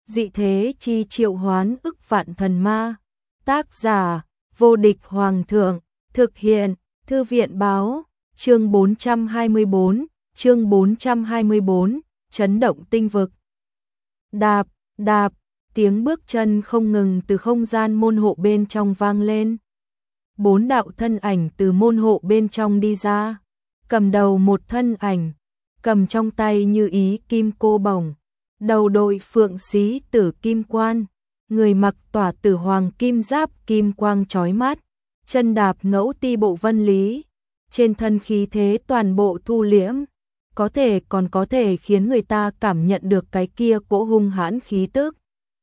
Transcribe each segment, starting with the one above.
dị thế chi triệu hoán ức vạn thần ma. Tác giả, vô địch hoàng thượng, thực hiện, thư viện báo, chương 424, chấn động tinh vực. Đạp, đạp, tiếng bước chân không ngừng từ không gian môn hộ bên trong vang lên. 4 đạo thân ảnh từ môn hộ bên trong đi ra, cầm đầu một thân ảnh, cầm trong tay như ý kim cô bổng, đầu đội phượng xí tử kim quan, người mặc tỏa tử hoàng kim giáp kim quang chói mắt, chân đạp ngẫu ti bộ vân lý, trên thân khí thế toàn bộ thu liễm, còn có thể khiến người ta cảm nhận được cái kia cỗ hung hãn khí tức.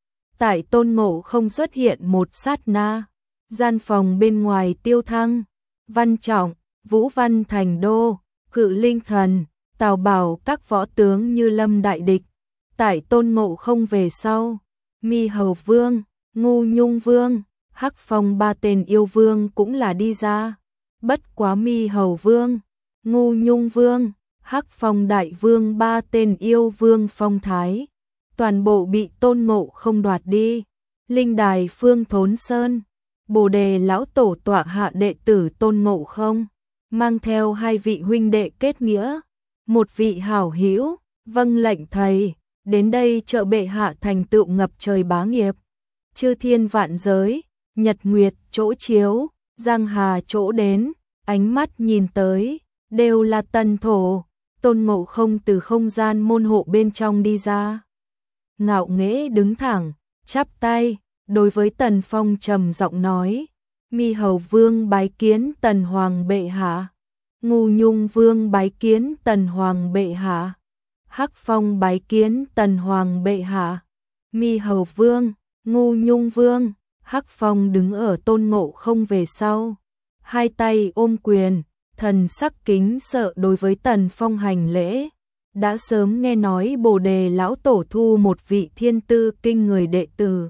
Tại Tôn Ngộ Không xuất hiện một sát na, gian phòng bên ngoài Tiêu Thăng, Văn Trọng, Vũ Văn Thành Đô, Cự Linh Thần, Tào Bảo các võ tướng như lâm đại địch. Tại Tôn Ngộ Không về sau, Mi Hầu Vương, Ngu Nhung Vương, Hắc Phong 3 tên yêu vương cũng là đi ra. Bất quá Mi Hầu Vương, Ngu Nhung Vương, Hắc Phong Đại Vương 3 tên yêu vương phong thái, toàn bộ bị Tôn Ngộ Không đoạt đi. Linh đài Phương Thốn Sơn, Bồ Đề lão tổ tọa hạ đệ tử Tôn Ngộ Không, mang theo 2 vị huynh đệ kết nghĩa, một vị hảo hữu, vâng lệnh thầy, đến đây trợ bệ hạ thành tựu ngập trời bá nghiệp. Chư thiên vạn giới, nhật nguyệt chỗ chiếu, giang hà chỗ đến, ánh mắt nhìn tới, đều là tần thổ. Tôn Ngộ Không từ không gian môn hộ bên trong đi ra, ngạo nghễ đứng thẳng, chắp tay, đối với Tần Phong trầm giọng nói: Mi Hầu Vương bái kiến Tần Hoàng bệ hạ, Ngu Nhung Vương bái kiến Tần Hoàng bệ hạ, Hắc Phong bái kiến Tần Hoàng bệ hạ. Mi Hầu Vương, Ngu Nhung Vương, Hắc Phong đứng ở Tôn Ngộ Không về sau, 2 tay ôm quyền, thần sắc kính sợ đối với Tần Phong hành lễ. Đã sớm nghe nói Bồ Đề lão tổ thu một vị thiên tư kinh người đệ tử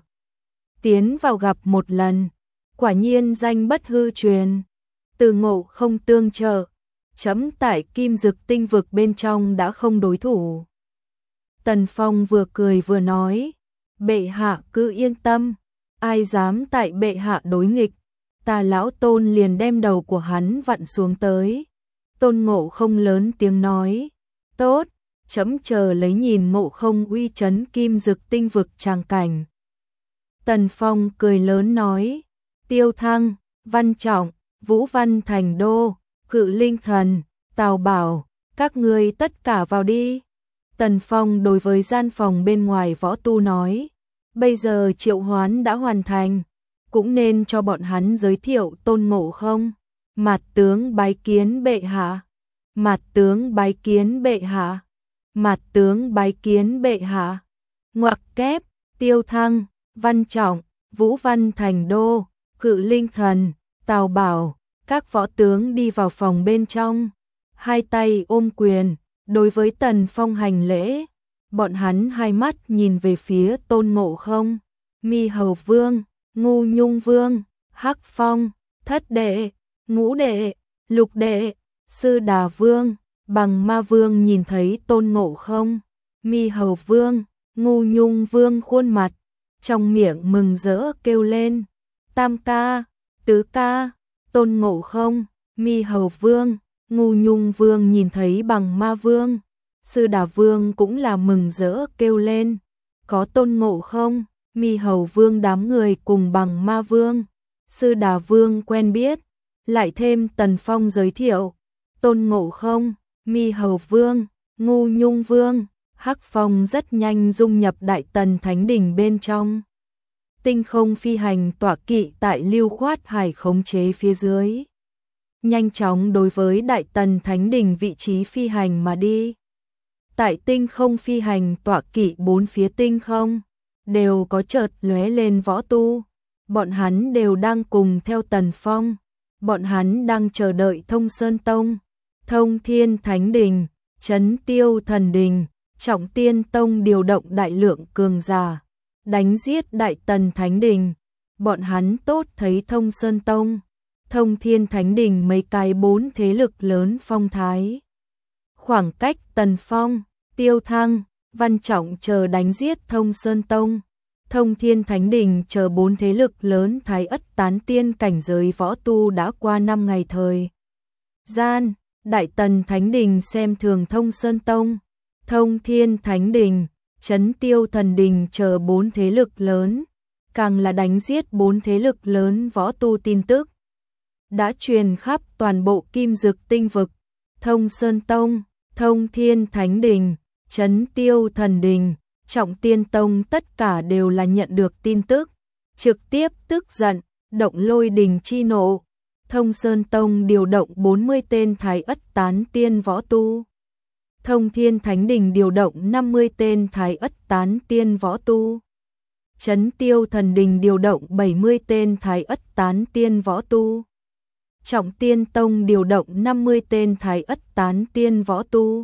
tiến vào gặp một lần, quả nhiên danh bất hư truyền. Từ Ngộ Không tương trợ, chấm tại Kim Dực tinh vực bên trong đã không đối thủ. Tần Phong vừa cười vừa nói: bệ hạ cứ yên tâm, ai dám tại bệ hạ đối nghịch, ta lão Tôn liền đem đầu của hắn vặn xuống tới. Tôn Ngộ Không lớn tiếng nói: tốt, chấm chờ lấy nhìn Ngộ Không uy chấn Kim Dực tinh vực tràng cảnh. Tần Phong cười lớn nói: Tiêu Thăng, Văn Trọng, Vũ Văn Thành Đô, Cự Linh Thần, Tào Bảo, các ngươi tất cả vào đi. Tần Phong đối với gian phòng bên ngoài võ tu nói: bây giờ triệu hoán đã hoàn thành, cũng nên cho bọn hắn giới thiệu Tôn Ngộ Không. Mạt tướng bái kiến bệ hạ, mạt tướng bái kiến bệ hạ, mạt tướng bái kiến bệ hạ. Ngoặc kép, Tiêu Thăng, Văn Trọng, Vũ Văn Thành Đô, Cự Linh Thần, Tào Bảo, các võ tướng đi vào phòng bên trong, 2 tay ôm quyền, đối với Tần Phong hành lễ. Bọn hắn 2 mắt nhìn về phía Tôn Ngộ Không. Mi Hầu Vương, Ngu Nhung Vương, Hắc Phong, Thất Đệ, Ngũ Đệ, Lục Đệ, Sư Đà Vương, Bằng Ma Vương nhìn thấy Tôn Ngộ Không, Mi Hầu Vương, Ngu Nhung Vương khuôn mặt, trong miệng mừng rỡ kêu lên: tam ca, tứ ca. Tôn Ngộ Không, Mi Hầu Vương, Ngu Nhung Vương nhìn thấy Bằng Ma Vương, Sư Đà Vương cũng là mừng rỡ kêu lên. Có Tôn Ngộ Không, Mi Hầu Vương đám người cùng Bằng Ma Vương, Sư Đà Vương quen biết, lại thêm Tần Phong giới thiệu, Tôn Ngộ Không, Mi Hầu Vương, Ngu Nhung Vương, Hắc Phong rất nhanh dung nhập Đại Tần Thánh Đình bên trong. Tinh không phi hành tọa kỵ tại Lưu Khoát Hải khống chế phía dưới, nhanh chóng đối với Đại Tần Thánh Đình vị trí phi hành mà đi. Tại tinh không phi hành tọa kỵ 4 phía tinh không đều có chợt lóe lên võ tu, bọn hắn đều đang cùng theo Tần Phong, bọn hắn đang chờ đợi Thông Sơn Tông, Thông Thiên Thánh Đình, Chấn Tiêu Thần Đình, Trọng Tiên Tông điều động đại lượng cường giả, đánh giết Đại Tần Thánh Đình. Bọn hắn tốt thấy Thông Sơn Tông, Thông Thiên Thánh Đình mấy cái 4 thế lực lớn phong thái. Khoảng cách Tần Phong, Tiêu Thăng, Văn Trọng chờ đánh giết Thông Sơn Tông, Thông Thiên Thánh Đình chờ 4 thế lực lớn Thái Ất tán tiên cảnh giới võ tu đã qua 5 ngày thời gian. Đại Tần Thánh Đình xem thường Thông Sơn Tông, Thông Thiên Thánh Đình, Trấn Tiêu Thần Đình chờ 4 thế lực lớn, càng là đánh giết 4 thế lực lớn võ tu tin tức đã truyền khắp toàn bộ Kim Dực Tinh vực. Thông Sơn Tông, Thông Thiên Thánh Đình, Trấn Tiêu Thần Đình, Trọng Tiên Tông tất cả đều là nhận được tin tức, trực tiếp tức giận, động lôi đình chi nộ. Thông Sơn Tông điều động 40 tên Thái Ất tán tiên võ tu. Thông Thiên Thánh Đình điều động 50 tên Thái Ất tán tiên võ tu. Trấn Tiêu Thần Đình điều động 70 tên Thái Ất tán tiên võ tu. Trọng Tiên Tông điều động 50 tên Thái Ất tán tiên võ tu.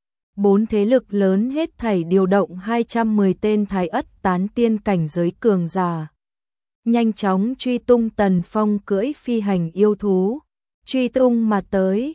4 thế lực lớn hết thảy điều động 210 tên Thái Ất tán tiên cảnh giới cường giả. Nhanh chóng truy tung Tần Phong cưỡi phi hành yêu thú, truy tung mà tới,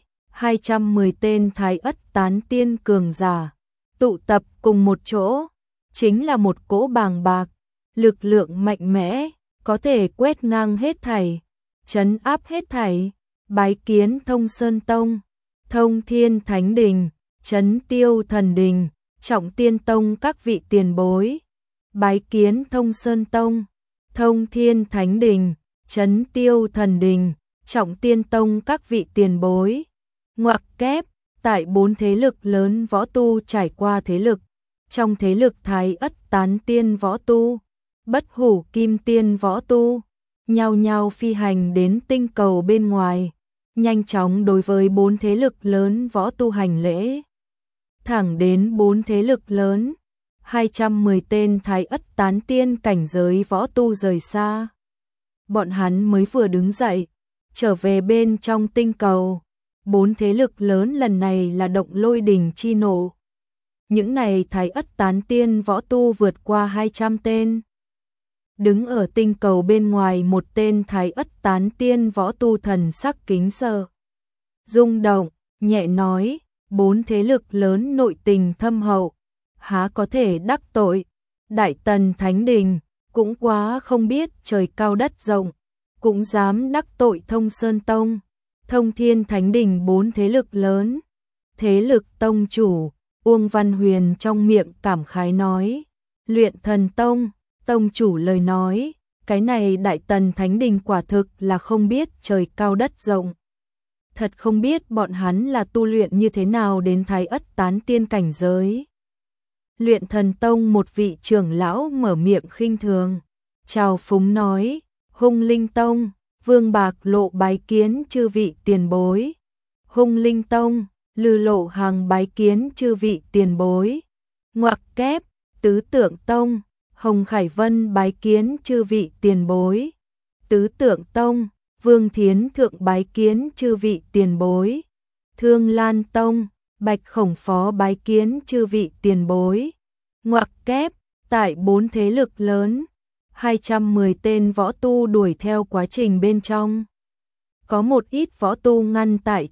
210 tên Thái Ất tán tiên cường giả, tụ tập cùng một chỗ, chính là một cỗ bàng bạc, lực lượng mạnh mẽ, có thể quét ngang hết thảy, trấn áp hết thảy, bái kiến Thông Sơn Tông, Thông Thiên Thánh Đình, Trấn Tiêu Thần Đình, Trọng Tiên Tông các vị tiền bối, bái kiến Thông Sơn Tông, Thông Thiên Thánh Đình, Trấn Tiêu Thần Đình, Trọng Tiên Tông các vị tiền bối. Ngoặc kép, tại 4 thế lực lớn võ tu trải qua thế lực, trong thế lực Thái Ất tán tiên võ tu, Bất Hủ Kim Tiên võ tu, nhao nhao phi hành đến tinh cầu bên ngoài, nhanh chóng đối với 4 thế lực lớn võ tu hành lễ. Thẳng đến 4 thế lực lớn, 210 tên Thái Ất tán tiên cảnh giới võ tu rời xa. Bọn hắn mới vừa đứng dậy, trở về bên trong tinh cầu. 4 thế lực lớn lần này là động lôi đình chi nộ. Những này Thái Ất tán tiên võ tu vượt qua 200 tên. Đứng ở tinh cầu bên ngoài một tên Thái Ất tán tiên võ tu thần sắc kính sợ. Rung động, nhẹ nói, 4 thế lực lớn nội tình thâm hậu, há có thể đắc tội. Đại Tần Thánh Đình, cũng quá không biết trời cao đất rộng, cũng dám đắc tội Thông Sơn Tông, Thông Thiên Thánh Đình 4 thế lực lớn. Thế lực tông chủ, Uông Văn Huyền trong miệng cảm khái nói, Luyện Thần Tông, tông chủ lời nói, cái này Đại Tần Thánh Đình quả thực là không biết trời cao đất rộng. Thật không biết bọn hắn là tu luyện như thế nào đến Thái Ất tán tiên cảnh giới. Luyện Thần Tông một vị trưởng lão mở miệng khinh thường, chào phúng nói, Hung Linh Tông, Vương Bạc Lộ bái kiến chư vị tiền bối. Hung Linh Tông, Lư Lộ Hàng bái kiến chư vị tiền bối. Ngoặc kép, Tứ Tượng Tông, Hồng Khải Vân bái kiến chư vị tiền bối. Tứ Tượng Tông, Vương Thiến Thượng bái kiến chư vị tiền bối. Thương Lan Tông, Bạch Khổng Phó bái kiến chư vị tiền bối. Ngoặc kép, tại 4 thế lực lớn, 210 tên võ tu đuổi theo quá trình bên trong. Có một ít võ tu ngăn tại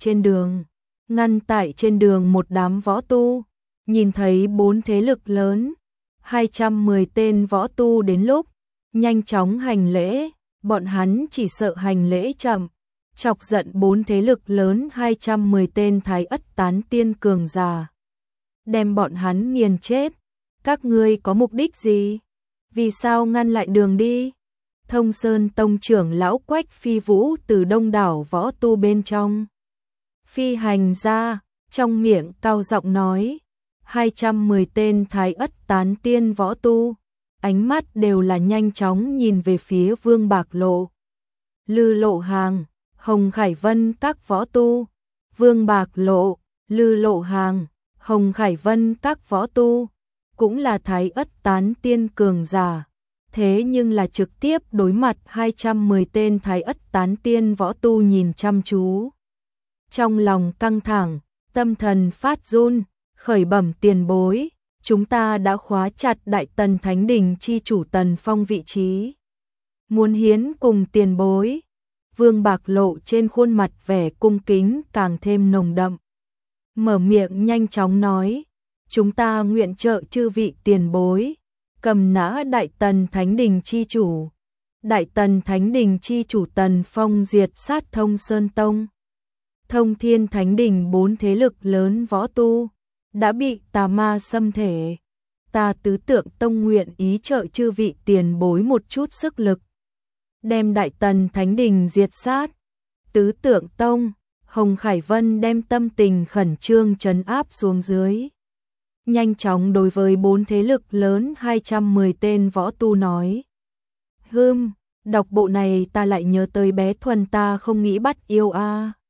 trên đường một đám võ tu, nhìn thấy 4 thế lực lớn, 210 tên võ tu đến lúc, nhanh chóng hành lễ, bọn hắn chỉ sợ hành lễ chậm, chọc giận 4 thế lực lớn 210 tên Thái Ất tán tiên cường giả. Đem bọn hắn nghiền chết, các ngươi có mục đích gì? Vì sao ngăn lại đường đi? Thông Sơn Tông trưởng lão Quách Phi Vũ từ đông đảo võ tu bên trong phi hành ra, trong miệng cao giọng nói, 210 tên Thái Ất tán tiên võ tu, ánh mắt đều là nhanh chóng nhìn về phía Vương Bạc Lộ, Lư Lộ Hàng, Hồng Khải Vân các võ tu. Vương Bạc Lộ, Lư Lộ Hàng, Hồng Khải Vân các võ tu, cũng là Thái Ất tán tiên cường giả, thế nhưng là trực tiếp đối mặt 210 tên Thái Ất tán tiên võ tu nhìn chăm chú. Trong lòng căng thẳng, tâm thần phát run, khởi bẩm tiền bối, chúng ta đã khóa chặt Đại Tần Thánh Đình chi chủ Tần Phong vị trí. Muốn hiến cùng tiền bối. Vương Bạc Lộ trên khuôn mặt vẻ cung kính càng thêm nồng đậm. Mở miệng nhanh chóng nói, chúng ta nguyện trợ chư vị tiền bối, cầm nã Đại Tần Thánh Đình chi chủ. Đại Tần Thánh Đình chi chủ Tần Phong diệt sát Thông Sơn Tông, Thông Thiên Thánh Đình, 4 thế lực lớn võ tu đã bị tà ma xâm thể. Ta Tứ Tượng Tông nguyện ý trợ chư vị tiền bối một chút sức lực, đem Đại Tần Thánh Đình diệt sát. Tứ Tượng Tông, Hồng Khải Vân đem tâm tình khẩn trương trấn áp xuống dưới. Nhanh chóng đối với 4 thế lực lớn 210 tên võ tu nói. Đọc bộ này ta lại nhớ tới bé Thuần, ta không nghĩ bắt yêu a.